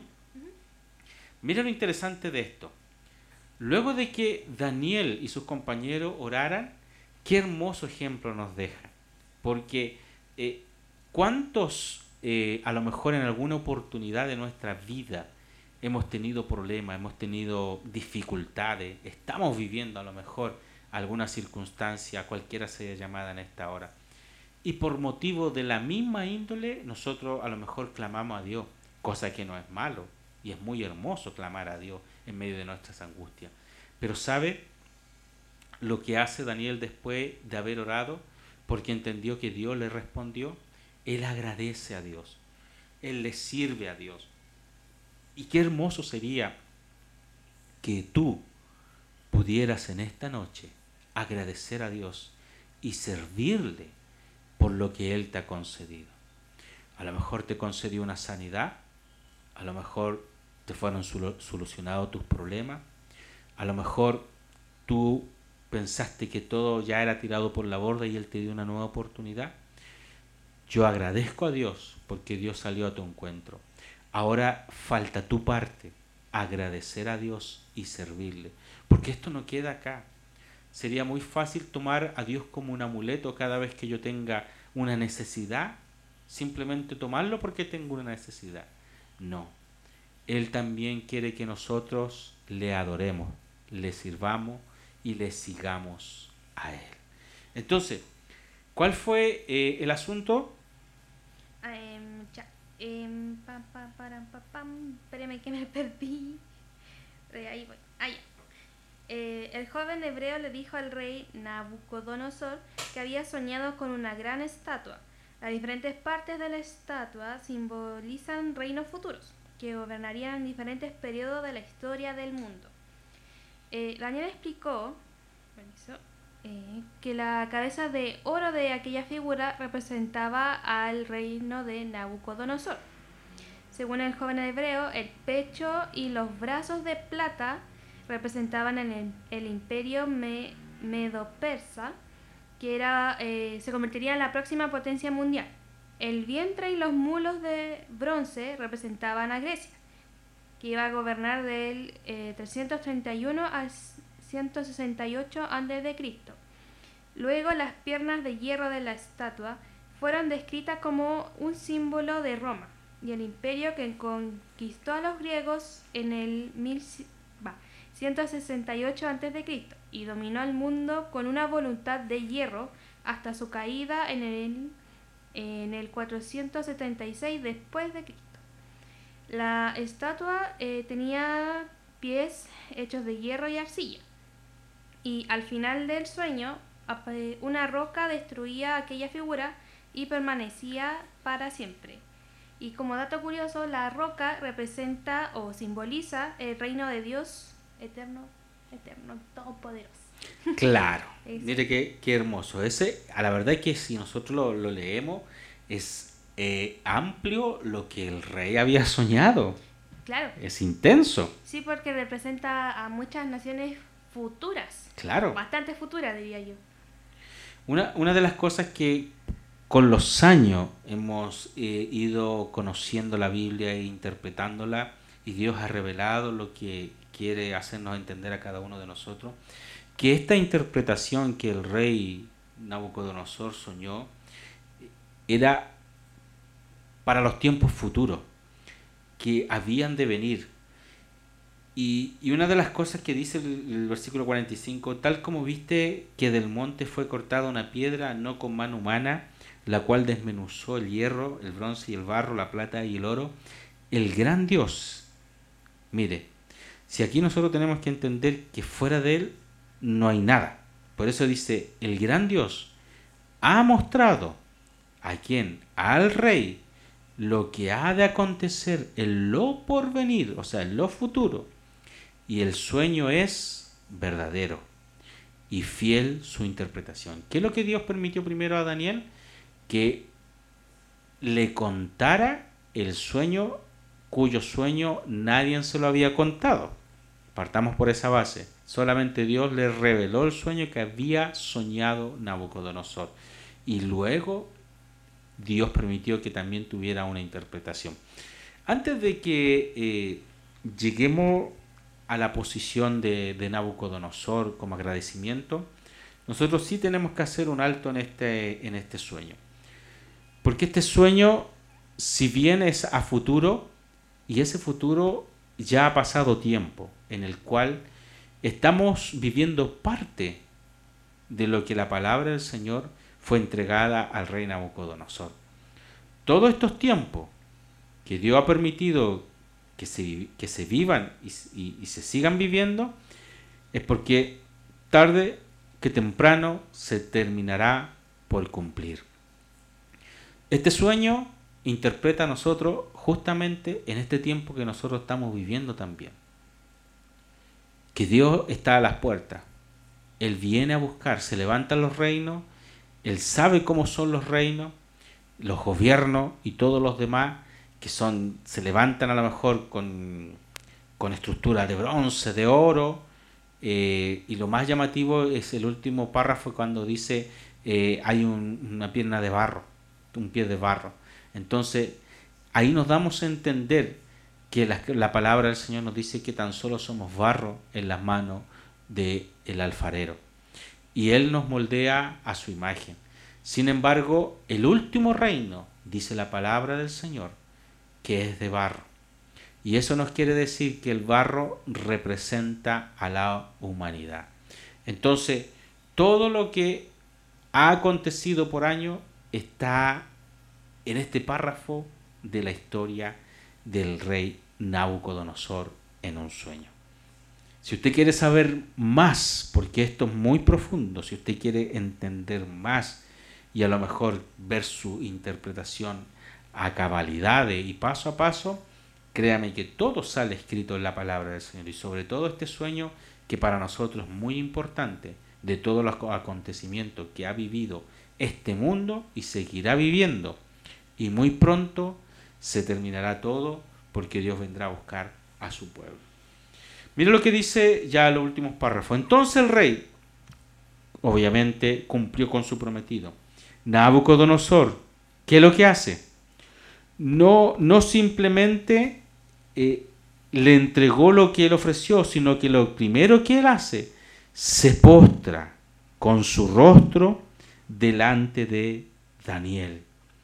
mira lo interesante de esto. Luego de que Daniel y sus compañeros oraran, qué hermoso ejemplo nos deja. Porque eh, cuántos eh, a lo mejor en alguna oportunidad de nuestra vida hemos tenido problemas, hemos tenido dificultades, estamos viviendo a lo mejor alguna circunstancia, cualquiera sea llamada en esta hora. Y por motivo de la misma índole, nosotros a lo mejor clamamos a Dios, cosa que no es malo, y es muy hermoso clamar a Dios en medio de nuestras angustias. Pero ¿sabe lo que hace Daniel después de haber orado? Porque entendió que Dios le respondió. Él agradece a Dios, él le sirve a Dios. Y qué hermoso sería que tú pudieras en esta noche agradecer a Dios y servirle por lo que Él te ha concedido. A lo mejor te concedió una sanidad, a lo mejor te fueron solucionados tus problemas, a lo mejor tú pensaste que todo ya era tirado por la borda y Él te dio una nueva oportunidad. Yo agradezco a Dios porque Dios salió a tu encuentro. Ahora falta tu parte, agradecer a Dios y servirle, porque esto no queda acá. Sería muy fácil tomar a Dios como un amuleto cada vez que yo tenga una necesidad, simplemente tomarlo porque tengo una necesidad. No, Él también quiere que nosotros le adoremos, le sirvamos y le sigamos a Él. Entonces, ¿cuál fue eh, el asunto? Um, ya. Um, pam, pam, pam, pam, pam. Espérame que me perdí. De ahí voy. Ah, ya. Eh, el joven hebreo le dijo al rey Nabucodonosor que había soñado con una gran estatua. Las diferentes partes de la estatua simbolizan reinos futuros que gobernarían en diferentes periodos de la historia del mundo. Eh, Daniel explicó eh, que la cabeza de oro de aquella figura representaba al reino de Nabucodonosor. Según el joven hebreo, el pecho y los brazos de plata representaban en el, el imperio me, medo-persa, que era, eh, se convertiría en la próxima potencia mundial. El vientre y los mulos de bronce representaban a Grecia, que iba a gobernar del eh, trescientos treinta y uno al ciento sesenta y ocho antes de Cristo. Luego las piernas de hierro de la estatua fueron descritas como un símbolo de Roma y el imperio que conquistó a los griegos en el mil, bah, ciento sesenta y ocho antes de Cristo y dominó el mundo con una voluntad de hierro hasta su caída en el, en el cuatrocientos setenta y seis después de Cristo. La estatua eh, tenía pies hechos de hierro y arcilla, y al final del sueño una roca destruía aquella figura y permanecía para siempre. Y como dato curioso, la roca representa o simboliza el reino de Dios eterno, eterno, todopoderoso. Claro, Eso. mire qué, qué hermoso. Ese, a la verdad es que si nosotros lo, lo leemos, es eh, amplio lo que el rey había soñado. Claro. Es intenso, Sí, porque representa a muchas naciones futuras. claro. Bastante futuras, diría yo. Una, una de las cosas que con los años hemos eh, ido conociendo la Biblia e interpretándola, y Dios ha revelado lo que quiere hacernos entender a cada uno de nosotros, que esta interpretación que el rey Nabucodonosor soñó era para los tiempos futuros, que habían de venir. Y, y una de las cosas que dice el, el versículo cuarenta y cinco, tal como viste que del monte fue cortada una piedra, no con mano humana, la cual desmenuzó el hierro, el bronce y el barro, la plata y el oro, el gran Dios. Mire, si aquí nosotros tenemos que entender que fuera de Él no hay nada. Por eso dice, el gran Dios ha mostrado a quién, al rey, lo que ha de acontecer en lo porvenir, o sea, en lo futuro. Y el sueño es verdadero y fiel su interpretación. ¿Qué es lo que Dios permitió primero a Daniel? Que le contara el sueño cuyo sueño nadie se lo había contado. Partamos por esa base. Solamente Dios le reveló el sueño que había soñado Nabucodonosor. Y luego Dios permitió que también tuviera una interpretación. Antes de que eh, lleguemos a la posición de, de Nabucodonosor como agradecimiento, nosotros sí tenemos que hacer un alto en este, en este sueño. Porque este sueño, si bien es a futuro, y ese futuro ya ha pasado tiempo, en el cual estamos viviendo parte de lo que la palabra del Señor fue entregada al rey Nabucodonosor. Todos estos tiempos que Dios ha permitido que se, que se vivan y, y, y se sigan viviendo, es porque tarde que temprano se terminará por cumplir. Este sueño interpreta a nosotros justamente en este tiempo que nosotros estamos viviendo también. Que Dios está a las puertas. Él viene a buscar, se levantan los reinos, Él sabe cómo son los reinos, los gobiernos y todos los demás que son, se levantan a lo mejor con, con estructura de bronce, de oro, eh, y lo más llamativo es el último párrafo cuando dice eh, hay un, una pierna de barro, un pie de barro. Entonces ahí nos damos a entender que la, la palabra del Señor nos dice que tan solo somos barro en las manos del alfarero, y Él nos moldea a su imagen. Sin embargo, el último reino, dice la palabra del Señor, que es de barro. Y eso nos quiere decir que el barro representa a la humanidad. Entonces, todo lo que ha acontecido por año está en este párrafo de la historia del rey Nabucodonosor en un sueño. Si usted quiere saber más, porque esto es muy profundo, si usted quiere entender más y a lo mejor ver su interpretación a cabalidad y paso a paso, créame que todo sale escrito en la palabra del Señor, y sobre todo este sueño que para nosotros es muy importante, de todos los acontecimientos que ha vivido este mundo y seguirá viviendo, y muy pronto se terminará todo porque Dios vendrá a buscar a su pueblo. Mira lo que dice ya los últimos párrafos. Entonces el rey, obviamente, cumplió con su prometido. Nabucodonosor, ¿qué es lo que hace? No, no simplemente eh, le entregó lo que él ofreció, sino que lo primero que él hace, se postra con su rostro delante de Daniel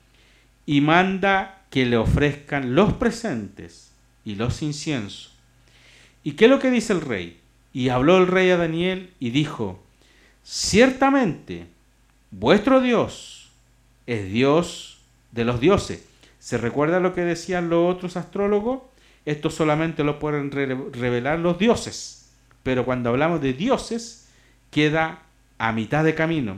y manda que le ofrezcan los presentes y los inciensos. ¿Y qué es lo que dice el rey? Y habló el rey a Daniel y dijo: ciertamente vuestro Dios es Dios de los dioses. ¿Se recuerda lo que decían los otros astrólogos? Esto solamente lo pueden re- revelar los dioses. Pero cuando hablamos de dioses, queda a mitad de camino.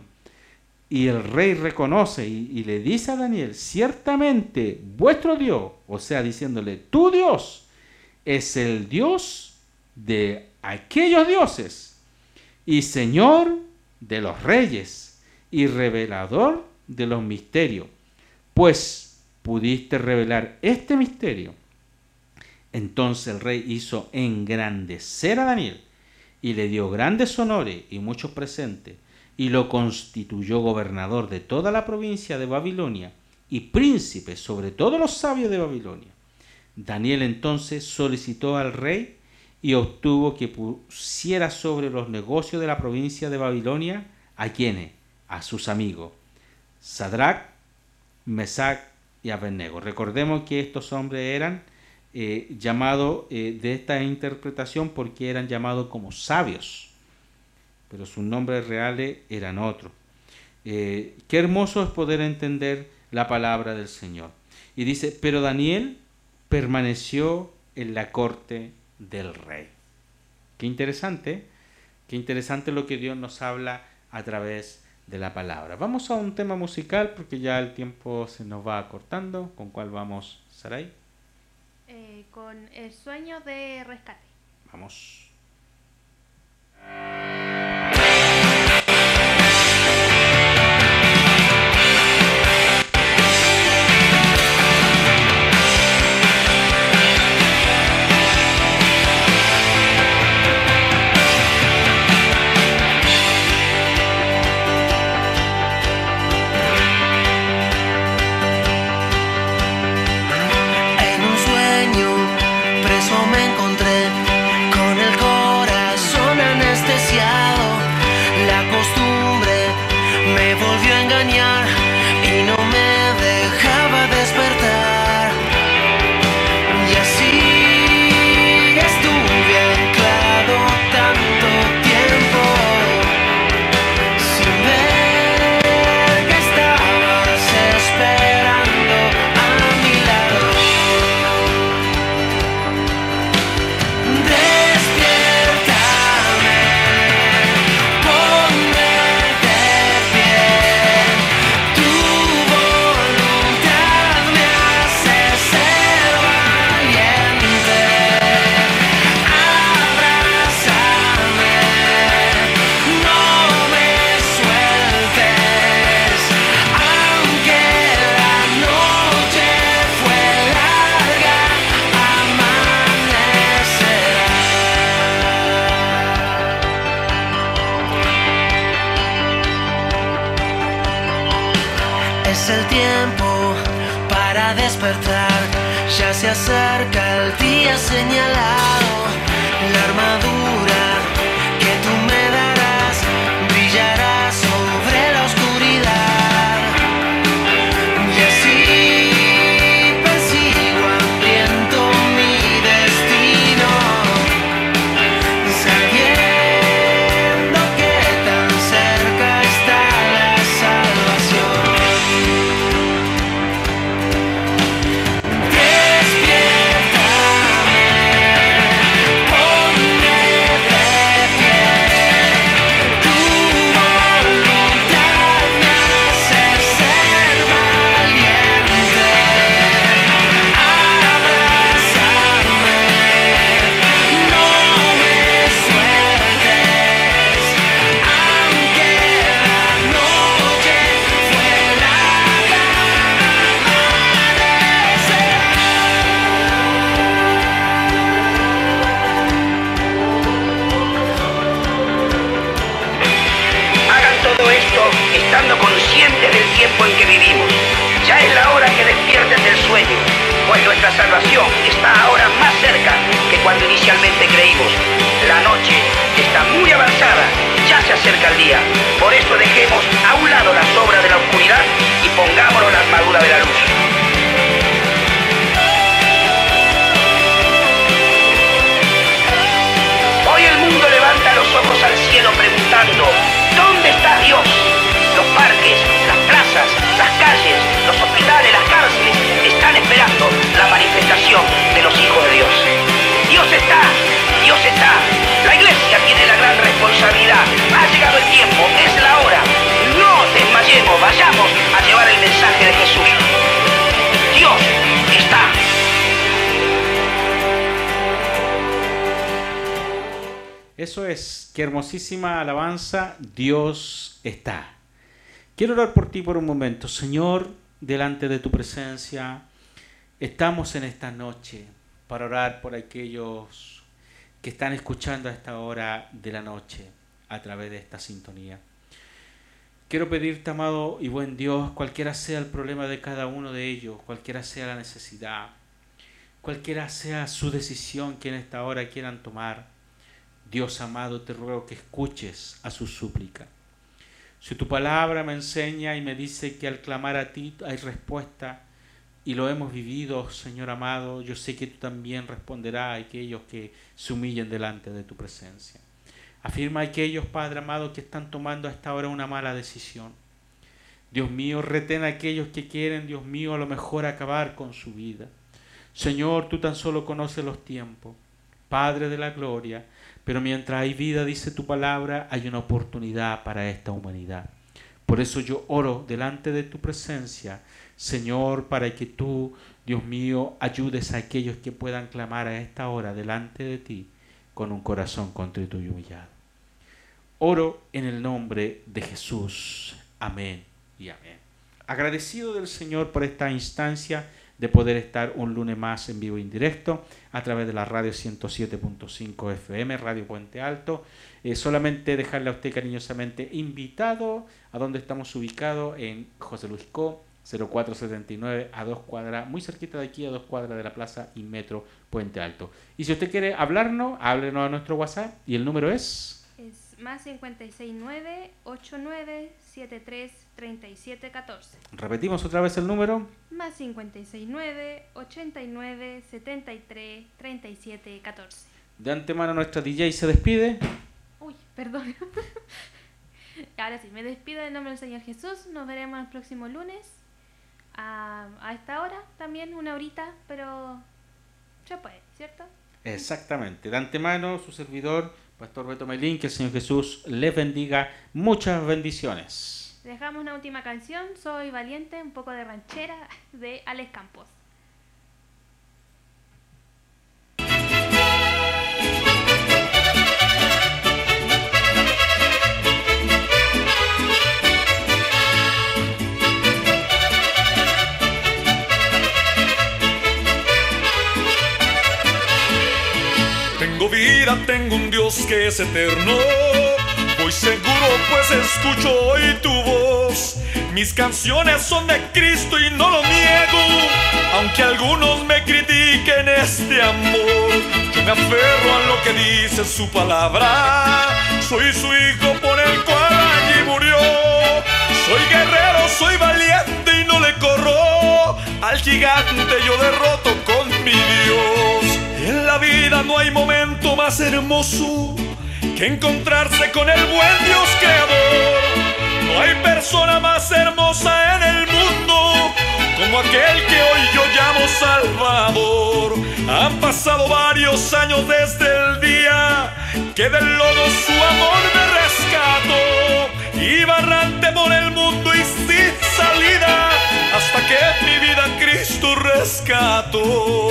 Y el rey reconoce y, y le dice a Daniel: ciertamente vuestro Dios, o sea, diciéndole, tu Dios es el Dios de aquellos dioses y Señor de los reyes, y revelador de los misterios, pues pudiste revelar este misterio. Entonces el rey hizo engrandecer a Daniel, y le dio grandes honores y muchos presentes, y lo constituyó gobernador de toda la provincia de Babilonia, y príncipe sobre todos los sabios de Babilonia. Daniel entonces solicitó al rey y obtuvo que pusiera sobre los negocios de la provincia de Babilonia a quienes, a sus amigos, Sadrach, Mesach y Abednego. Recordemos que estos hombres eran eh, llamados eh, de esta interpretación porque eran llamados como sabios, pero sus nombres reales eran otros. Eh, qué hermoso es poder entender la palabra del Señor. Y dice, pero Daniel permaneció en la corte del rey. Qué interesante, qué interesante lo que Dios nos habla a través de la palabra. Vamos a un tema musical porque ya el tiempo se nos va acortando. ¿Con cuál vamos, Saray? Eh, con El sueño de rescate. Vamos. Es el tiempo para despertar, ya se acerca el día señalado. La armadura que tú me darás brillará sobre la oscuridad. Y así persigo hambriento mi destino, sabiendo que tan cerca está la salvación. Estando conscientes del tiempo en que vivimos. Ya es la hora que despierten del sueño, pues nuestra salvación está ahora más cerca que cuando inicialmente creímos. La noche está muy avanzada, ya se acerca el día. Por eso dejemos a un lado las obras de la oscuridad y pongámonos la armadura de la luz. Hoy el mundo levanta los ojos al cielo preguntando, ¿dónde está Dios? Los parques, las plazas, las calles, los hospitales, las cárceles están esperando la manifestación de los hijos de Dios. Dios está, Dios está. La iglesia tiene la gran responsabilidad. Ha llegado el tiempo, es la hora. No desmayemos, vayamos a Eso es, qué hermosísima alabanza, Dios está. Quiero orar por ti por un momento. Señor, delante de tu presencia, estamos en esta noche para orar por aquellos que están escuchando a esta hora de la noche a través de esta sintonía. Quiero pedirte, amado y buen Dios, cualquiera sea el problema de cada uno de ellos, cualquiera sea la necesidad, cualquiera sea su decisión que en esta hora quieran tomar, Dios amado, te ruego que escuches a su súplica. Si tu palabra me enseña y me dice que al clamar a ti hay respuesta, y lo hemos vivido, Señor amado, yo sé que tú también responderás a aquellos que se humillen delante de tu presencia. Afirma a aquellos, Padre amado, que están tomando a esta hora una mala decisión. Dios mío, retén a aquellos que quieren, Dios mío, a lo mejor acabar con su vida. Señor, tú tan solo conoces los tiempos, Padre de la gloria, pero mientras hay vida, dice tu palabra, hay una oportunidad para esta humanidad. Por eso yo oro delante de tu presencia, Señor, para que tú, Dios mío, ayudes a aquellos que puedan clamar a esta hora delante de ti con un corazón contrito y humillado. Oro en el nombre de Jesús. Amén y amén. Agradecido del Señor por esta instancia de poder estar un lunes más en vivo e indirecto a través de la radio ciento siete punto cinco F M, Radio Puente Alto. Eh, solamente dejarle a usted cariñosamente invitado a donde estamos ubicados en José Luis Co, cero cuatro setenta y nueve, a dos cuadras, muy cerquita de aquí, a dos cuadras de la plaza y metro Puente Alto. Y si usted quiere hablarnos, háblenos a nuestro WhatsApp y el número es... Es más cincuenta y seis nueve, ochenta y nueve, setenta y tres, treinta y siete, catorce. Repetimos otra vez el número. Más cincuenta y seis nueve, ochenta y nueve, setenta y tres, treinta y siete, catorce. De antemano nuestra D J se despide. Uy, perdón. Ahora sí, me despido en nombre del Señor Jesús. Nos veremos el próximo lunes. A, a esta hora también, una horita, pero se puede, ¿cierto? Exactamente. De antemano, su servidor, Pastor Beto Melín, que el Señor Jesús les bendiga. Muchas bendiciones. Dejamos una última canción, Soy Valiente, un poco de ranchera, de Alex Campos. Tengo vida, tengo un Dios que es eterno. Voy seguro pues escucho hoy tu voz. Mis canciones son de Cristo y no lo niego, aunque algunos me critiquen este amor. Yo me aferro a lo que dice su palabra. Soy su hijo por el cual allí murió. Soy guerrero, soy valiente y no le corro. Al gigante yo derroto con mi Dios. En la vida no hay momento más hermoso que encontrarse con el buen Dios creador. No hay persona más hermosa en el mundo como aquel que hoy yo llamo Salvador. Han pasado varios años desde el día que del lodo su amor me rescató. Iba errante por el mundo y sin salida hasta que mi vida Cristo rescató.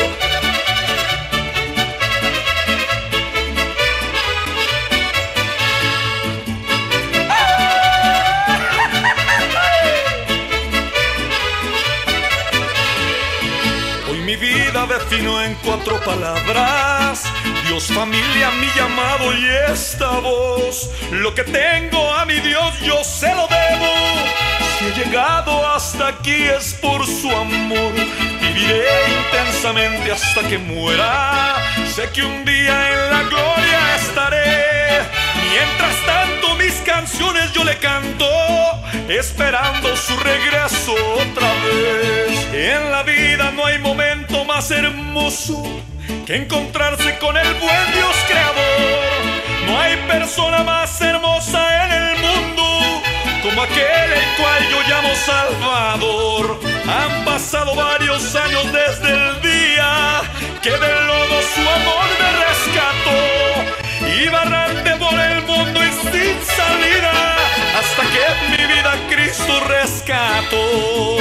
Mi vida defino en cuatro palabras: Dios, familia, mi llamado y esta voz. Lo que tengo a mi Dios yo se lo debo. Si he llegado hasta aquí es por su amor. Viviré intensamente hasta que muera. Sé que un día en la gloria estaré. Mientras tanto mis canciones yo le canto, esperando su regreso otra vez. En la vida no hay momento más hermoso que encontrarse con el buen Dios creador. No hay persona más hermosa en el mundo como aquel el cual yo llamo Salvador. Han pasado varios años desde el día que del lodo su amor me rescató. Iba errante por el mundo y sin salida hasta que mi vida Cristo rescató.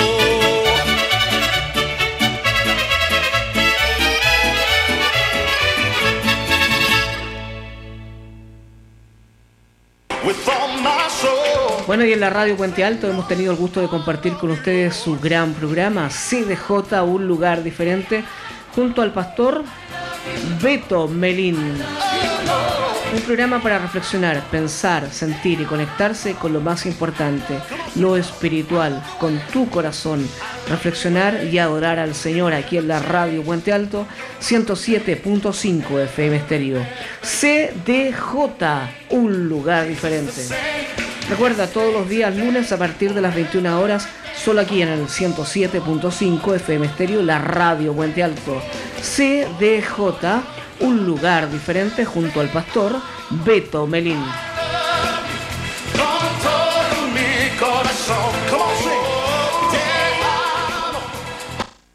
Bueno, y en la radio Puente Alto hemos tenido el gusto de compartir con ustedes su gran programa C D J, un lugar diferente, junto al pastor Beto Melín. Un programa para reflexionar, pensar, sentir y conectarse con lo más importante, lo espiritual, con tu corazón. Reflexionar y adorar al Señor aquí en la radio Puente Alto, ciento siete punto cinco F M Estéreo. C D J, un lugar diferente. Recuerda, todos los días lunes a partir de las veintiuna horas, solo aquí en el ciento siete punto cinco F M Estéreo, la radio Puente Alto. C D J, un lugar diferente, junto al pastor Beto Melín.